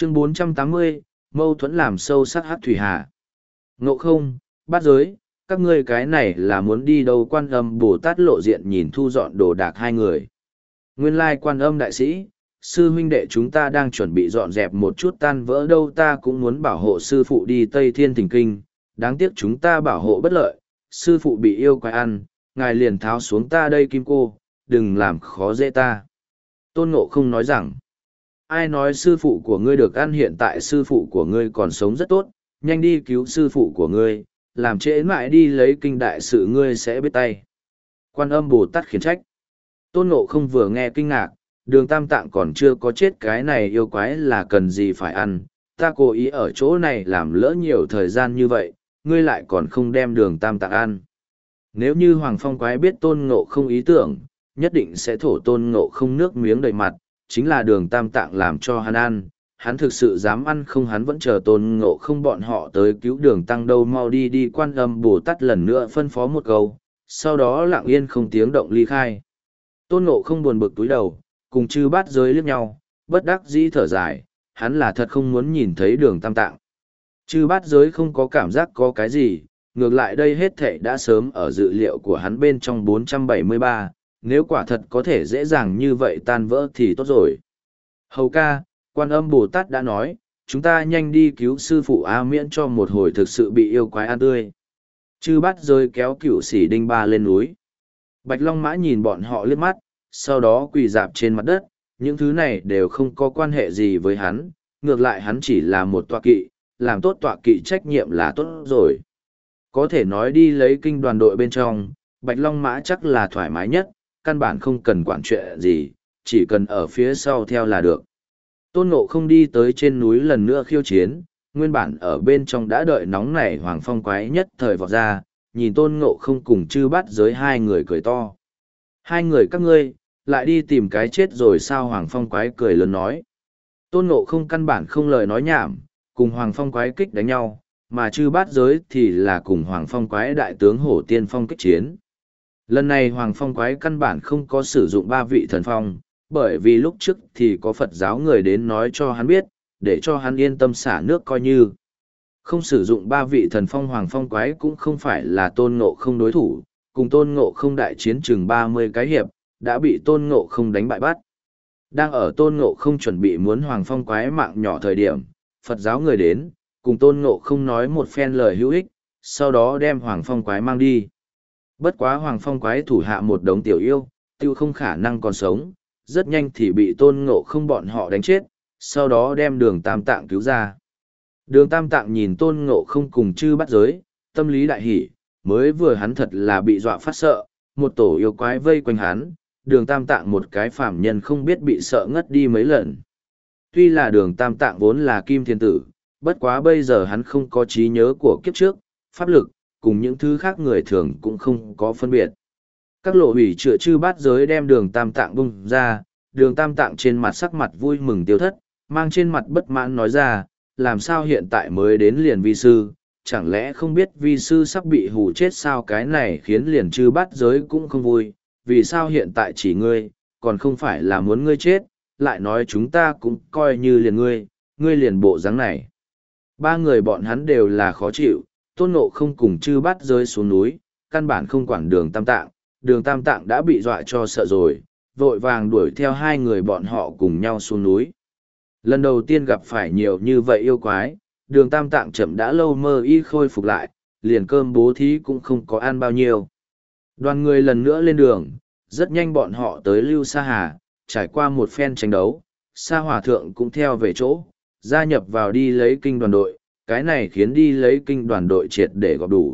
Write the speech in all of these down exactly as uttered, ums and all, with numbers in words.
Chương bốn trăm tám mươi, mâu thuẫn làm sâu sắc hắc thủy hà. Ngộ không, bát giới, các ngươi cái này là muốn đi đâu? Quan Âm Bồ Tát lộ diện nhìn thu dọn đồ đạc hai người. Nguyên lai Quan Âm đại sĩ, sư huynh đệ chúng ta đang chuẩn bị dọn dẹp một chút tan vỡ đâu, ta cũng muốn bảo hộ sư phụ đi Tây Thiên Thỉnh Kinh, đáng tiếc chúng ta bảo hộ bất lợi, sư phụ bị yêu quái ăn, ngài liền tháo xuống ta đây kim cô, đừng làm khó dễ ta. Tôn Ngộ không nói rằng, ai nói sư phụ của ngươi được ăn, hiện tại sư phụ của ngươi còn sống rất tốt, nhanh đi cứu sư phụ của ngươi, làm trễ mãi đi lấy kinh đại sự ngươi sẽ biết tay. Quan Âm Bồ Tát khiển trách. Tôn Ngộ không vừa nghe kinh ngạc, đường tam tạng còn chưa có chết, cái này yêu quái là cần gì phải ăn, ta cố ý ở chỗ này làm lỡ nhiều thời gian như vậy, ngươi lại còn không đem đường tam tạng ăn. Nếu như Hoàng Phong quái biết Tôn Ngộ không ý tưởng, nhất định sẽ thổ Tôn Ngộ không nước miếng đầy mặt, chính là đường tam tạng làm cho hắn ăn, hắn thực sự dám ăn không? Hắn vẫn chờ Tôn Ngộ không bọn họ tới cứu đường tăng đâu. Mau đi đi. Quan Âm Bồ Tát lần nữa phân phó một câu, sau đó lặng yên không tiếng động ly khai. Tôn Ngộ không buồn bực túi đầu, cùng chư bát giới liếc nhau, bất đắc dĩ thở dài, hắn là thật không muốn nhìn thấy đường tam tạng. Chư bát giới không có cảm giác có cái gì, ngược lại đây hết thảy đã sớm ở dự liệu của hắn bên trong. Bốn trăm bảy mươi ba, nếu quả thật có thể dễ dàng như vậy tan vỡ thì tốt rồi. Hầu ca, Quan Âm Bồ Tát đã nói, chúng ta nhanh đi cứu sư phụ A, miễn cho một hồi thực sự bị yêu quái ăn tươi. Chư bát giới kéo cửu sĩ đinh ba lên núi. Bạch Long Mã nhìn bọn họ liếc mắt, sau đó quỳ dạp trên mặt đất, những thứ này đều không có quan hệ gì với hắn, ngược lại hắn chỉ là một tọa kỵ, làm tốt tọa kỵ trách nhiệm là tốt rồi. Có thể nói đi lấy kinh đoàn đội bên trong, Bạch Long Mã chắc là thoải mái nhất, căn bản không cần quản chuyện gì, chỉ cần ở phía sau theo là được. Tôn Ngộ không đi tới trên núi lần nữa khiêu chiến, nguyên bản ở bên trong đã đợi nóng nảy Hoàng Phong quái nhất thời vọt ra, nhìn Tôn Ngộ không cùng chư bát giới hai người cười to. Hai người các ngươi, lại đi tìm cái chết rồi sao? Hoàng Phong quái cười lớn nói. Tôn Ngộ không căn bản không lời nói nhảm, cùng Hoàng Phong quái kích đánh nhau, mà chư bát giới thì là cùng Hoàng Phong quái đại tướng Hổ Tiên Phong kích chiến. Lần này Hoàng Phong quái căn bản không có sử dụng ba vị thần phong, bởi vì lúc trước thì có Phật giáo người đến nói cho hắn biết, để cho hắn yên tâm xả nước coi như. Không sử dụng ba vị thần phong, Hoàng Phong quái cũng không phải là Tôn Ngộ không đối thủ, cùng Tôn Ngộ không đại chiến chừng ba mươi cái hiệp, đã bị Tôn Ngộ không đánh bại bắt. Đang ở Tôn Ngộ không chuẩn bị muốn Hoàng Phong quái mạng nhỏ thời điểm, Phật giáo người đến, cùng Tôn Ngộ không nói một phen lời hữu ích, sau đó đem Hoàng Phong quái mang đi. Bất quá Hoàng Phong quái thủ hạ một đống tiểu yêu, tiêu không khả năng còn sống, rất nhanh thì bị Tôn Ngộ không bọn họ đánh chết, sau đó đem đường Tam Tạng cứu ra. Đường Tam Tạng nhìn Tôn Ngộ không cùng chư bắt giới, tâm lý đại hỉ, mới vừa hắn thật là bị dọa phát sợ, một tổ yêu quái vây quanh hắn, đường Tam Tạng một cái phàm nhân không biết bị sợ ngất đi mấy lần. Tuy là đường Tam Tạng vốn là kim thiên tử, bất quá bây giờ hắn không có trí nhớ của kiếp trước, pháp lực, cùng những thứ khác người thường cũng không có phân biệt. Các lộ hủy chữa chư bát giới đem đường Tam Tạng bung ra, đường Tam Tạng trên mặt sắc mặt vui mừng tiêu thất, mang trên mặt bất mãn nói ra, làm sao hiện tại mới đến liền vi sư, chẳng lẽ không biết vi sư sắp bị hù chết sao? Cái này khiến liền chư bát giới cũng không vui, vì sao hiện tại chỉ ngươi, còn không phải là muốn ngươi chết, lại nói chúng ta cũng coi như liền ngươi, ngươi liền bộ dáng này. Ba người bọn hắn đều là khó chịu, Tôn Ngộ không cùng chư bát giới xuống núi, căn bản không quản đường Tam Tạng, đường Tam Tạng đã bị dọa cho sợ rồi, vội vàng đuổi theo hai người bọn họ cùng nhau xuống núi. Lần đầu tiên gặp phải nhiều như vậy yêu quái, đường Tam Tạng chậm đã lâu mơ y khôi phục lại, liền cơm bố thí cũng không có ăn bao nhiêu. Đoàn người lần nữa lên đường, rất nhanh bọn họ tới Lưu Sa Hà, trải qua một phen tranh đấu, Sa Hòa Thượng cũng theo về chỗ, gia nhập vào đi lấy kinh đoàn đội, cái này khiến đi lấy kinh đoàn đội triệt để gọp đủ.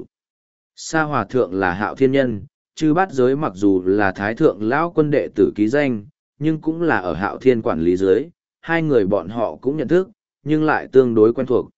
Sa Hòa Thượng là Hạo Thiên Nhân, chư bát giới mặc dù là Thái Thượng Lão Quân đệ tử ký danh, nhưng cũng là ở Hạo Thiên quản lý dưới, hai người bọn họ cũng nhận thức, nhưng lại tương đối quen thuộc.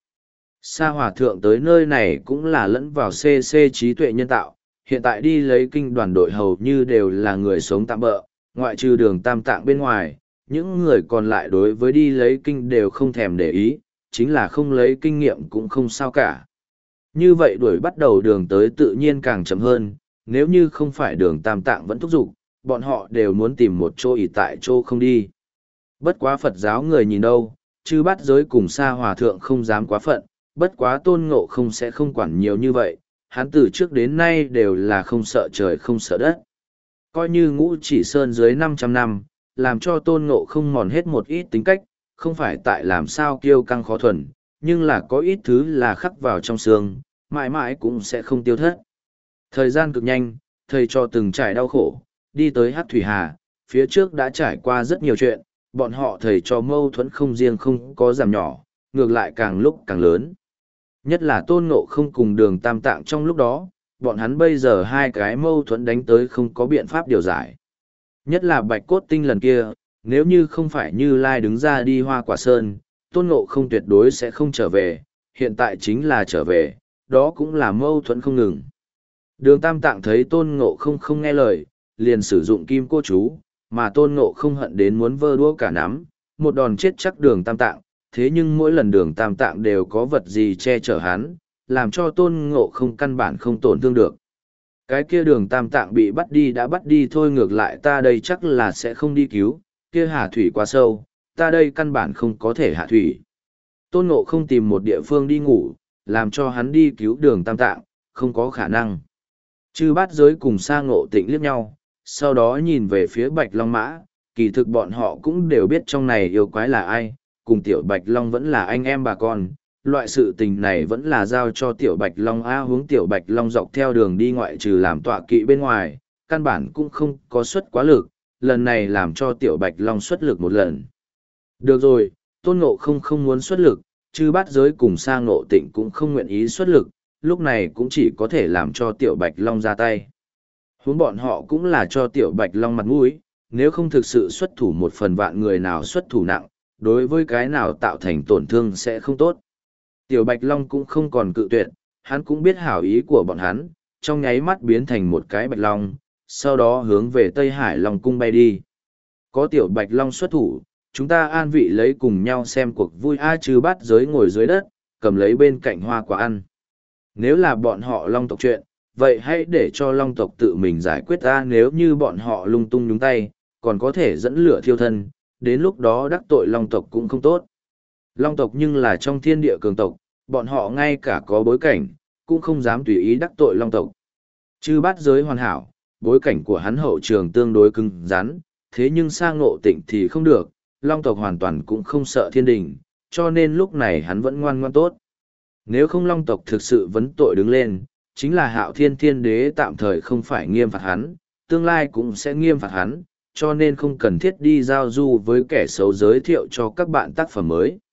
Sa Hòa Thượng tới nơi này cũng là lẫn vào xê xê trí tuệ nhân tạo, hiện tại đi lấy kinh đoàn đội hầu như đều là người sống tạm bợ, ngoại trừ đường Tam Tạng bên ngoài, những người còn lại đối với đi lấy kinh đều không thèm để ý, chính là không lấy kinh nghiệm cũng không sao cả. Như vậy đuổi bắt đầu đường tới tự nhiên càng chậm hơn, nếu như không phải đường Tam Tạng vẫn thúc giục, bọn họ đều muốn tìm một chỗ ỉ tại chỗ không đi. Bất quá Phật giáo người nhìn đâu, Chư bát giới cùng Sa Hòa Thượng không dám quá phận, bất quá Tôn Ngộ không sẽ không quản nhiều như vậy, hắn từ trước đến nay đều là không sợ trời không sợ đất. Coi như Ngũ Chỉ Sơn dưới năm trăm năm, làm cho Tôn Ngộ không mòn hết một ít tính cách, không phải tại làm sao kiêu căng khó thuần, nhưng là có ít thứ là khắc vào trong xương, mãi mãi cũng sẽ không tiêu thất. Thời gian cực nhanh, thầy cho từng trải đau khổ, đi tới Hắc Thủy Hà, phía trước đã trải qua rất nhiều chuyện, bọn họ thầy cho mâu thuẫn không riêng không có giảm nhỏ, ngược lại càng lúc càng lớn. Nhất là Tôn Ngộ không cùng Đường Tam Tạng trong lúc đó, bọn hắn bây giờ hai cái mâu thuẫn đánh tới không có biện pháp điều giải. Nhất là Bạch Cốt Tinh lần kia, nếu như không phải Như Lai đứng ra đi Hoa Quả Sơn, Tôn Ngộ không tuyệt đối sẽ không trở về, hiện tại chính là trở về, đó cũng là mâu thuẫn không ngừng. Đường Tam Tạng thấy Tôn Ngộ không không nghe lời, liền sử dụng kim cô chú, mà Tôn Ngộ không hận đến muốn vơ đũa cả nắm, một đòn chết chắc Đường Tam Tạng, thế nhưng mỗi lần Đường Tam Tạng đều có vật gì che chở hắn, làm cho Tôn Ngộ không căn bản không tổn thương được. Cái kia Đường Tam Tạng bị bắt đi đã bắt đi thôi, ngược lại ta đây chắc là sẽ không đi cứu, kia hà thủy quá sâu, ta đây căn bản không có thể hạ thủy. Tôn Ngộ không tìm một địa phương đi ngủ, làm cho hắn đi cứu Đường Tam Tạng, không có khả năng. Chư bát giới cùng Sa Ngộ Tịnh liếc nhau, sau đó nhìn về phía Bạch Long Mã, kỳ thực bọn họ cũng đều biết trong này yêu quái là ai, cùng Tiểu Bạch Long vẫn là anh em bà con, loại sự tình này vẫn là giao cho Tiểu Bạch Long A, hướng Tiểu Bạch Long dọc theo đường đi ngoại trừ làm tọa kỵ bên ngoài, căn bản cũng không có xuất quá lực, lần này làm cho Tiểu Bạch Long xuất lực một lần. Được rồi, Tôn Ngộ không không muốn xuất lực, chư bát giới cùng Sa Ngộ Tịnh cũng không nguyện ý xuất lực, lúc này cũng chỉ có thể làm cho Tiểu Bạch Long ra tay. Huống bọn họ cũng là cho Tiểu Bạch Long mặt mũi, nếu không thực sự xuất thủ một phần vạn người nào xuất thủ nặng, đối với cái nào tạo thành tổn thương sẽ không tốt. Tiểu Bạch Long cũng không còn cự tuyệt, hắn cũng biết hảo ý của bọn hắn, trong nháy mắt biến thành một cái Bạch Long, sau đó hướng về Tây Hải Long cung bay đi. Có Tiểu Bạch Long xuất thủ, chúng ta an vị lấy cùng nhau xem cuộc vui a. Chư bát giới ngồi dưới đất, cầm lấy bên cạnh hoa quả ăn. Nếu là bọn họ Long tộc chuyện, vậy hãy để cho Long tộc tự mình giải quyết ta, nếu như bọn họ lung tung nhúng tay, còn có thể dẫn lửa thiêu thân, đến lúc đó đắc tội Long tộc cũng không tốt. Long tộc nhưng là trong thiên địa cường tộc, bọn họ ngay cả có bối cảnh, cũng không dám tùy ý đắc tội Long tộc. Chư bát giới hoàn hảo, bối cảnh của hắn hậu trường tương đối cứng rắn, thế nhưng Sa Ngộ Tịnh thì không được, Long tộc hoàn toàn cũng không sợ thiên đình, cho nên lúc này hắn vẫn ngoan ngoan tốt. Nếu không Long tộc thực sự vấn tội đứng lên, chính là Hạo Thiên Thiên Đế tạm thời không phải nghiêm phạt hắn, tương lai cũng sẽ nghiêm phạt hắn, cho nên không cần thiết đi giao du với kẻ xấu giới thiệu cho các bạn tác phẩm mới.